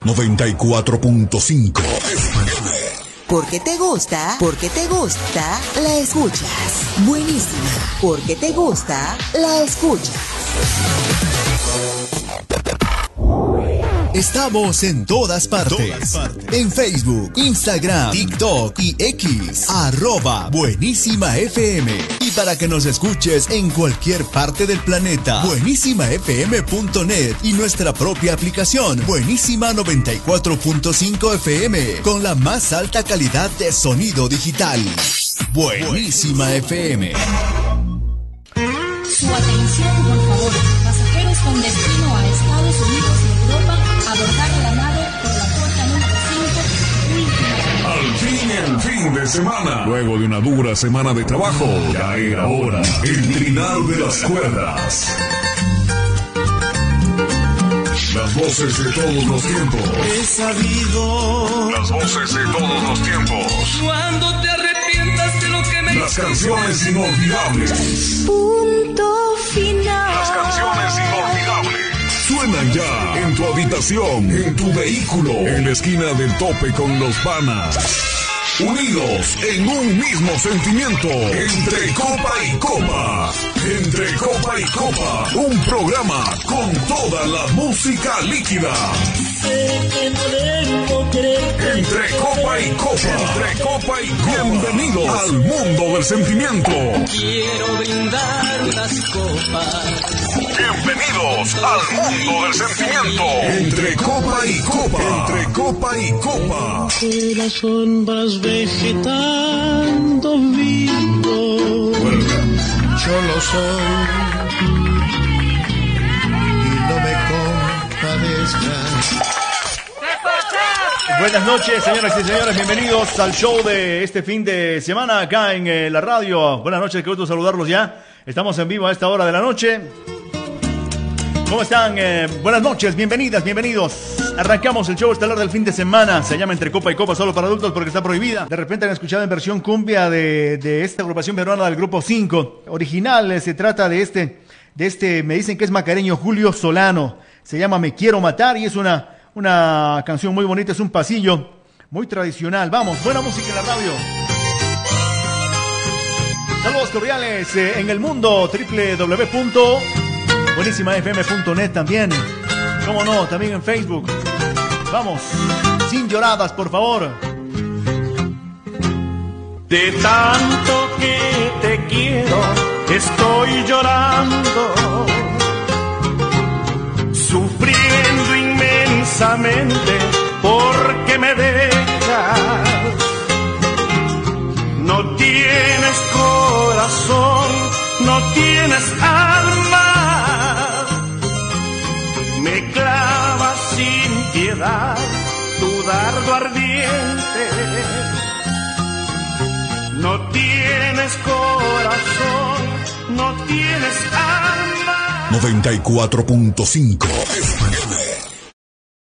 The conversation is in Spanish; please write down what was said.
94.5 FM. Porque te gusta, la escuchas. Buenísima. Porque te gusta, la escuchas. Estamos en todas partes. En Facebook, Instagram, TikTok y X. @buenísimafm. Y para que nos escuches en cualquier parte del planeta, buenísimafm.net y nuestra propia aplicación, Buenísima 94.5 FM, con la más alta calidad de sonido digital. Buenísima FM. Su atención, por favor. Pasajeros con destino a Estados Unidos y Europa, abordar la nave por la puerta número 5, última. Al fin, el fin de semana. Luego de una dura semana de trabajo, ya era hora. El trinar de las cuerdas. Las voces de todos los tiempos. He sabido. Las voces de todos los tiempos. Cuando te arrepientas de lo que me Las canciones inolvidables. Punto final. Las canciones inolvidables. Suenan ya en tu habitación, en tu vehículo, en la esquina del tope con los panas. Unidos en un mismo sentimiento, entre copa y copa. Entre copa y copa, un programa con toda la música líquida. sé que no debo creer. Entre copa y copa. Entre copa y copa. Bienvenidos al mundo del sentimiento. Quiero brindar unas copas. Bienvenidos al mundo del sentimiento. Entre copa y copa. Entre copa y copa. Corazón vas vegetando vivo. Yo lo soy. Y no me compadezcas. Buenas noches, señoras y señores, bienvenidos al show de este fin de semana acá en la radio. Buenas noches, qué gusto saludarlos ya. Estamos en vivo a esta hora de la noche. ¿Cómo están? Buenas noches, bienvenidas, bienvenidos. Arrancamos el show estelar del fin de semana. Se llama Entre Copa y Copa, solo para adultos porque está prohibida. De repente han escuchado en versión cumbia de esta agrupación peruana del Grupo 5. Original, se trata de este, me dicen que es macareño, Julio Solano. Se llama Me Quiero Matar y es una canción muy bonita, es un pasillo muy tradicional. Vamos, buena música en la radio. Saludos cordiales en el mundo, www.buenísimafm.net también. Cómo no, también en Facebook. Vamos, sin lloradas, por favor. De tanto que te quiero, estoy llorando, sufriendo inmensamente porque me dejas. No tienes corazón, no tienes alma, me clavas sin piedad tu dardo ardiente. No tienes corazón, no tienes alma. 94.5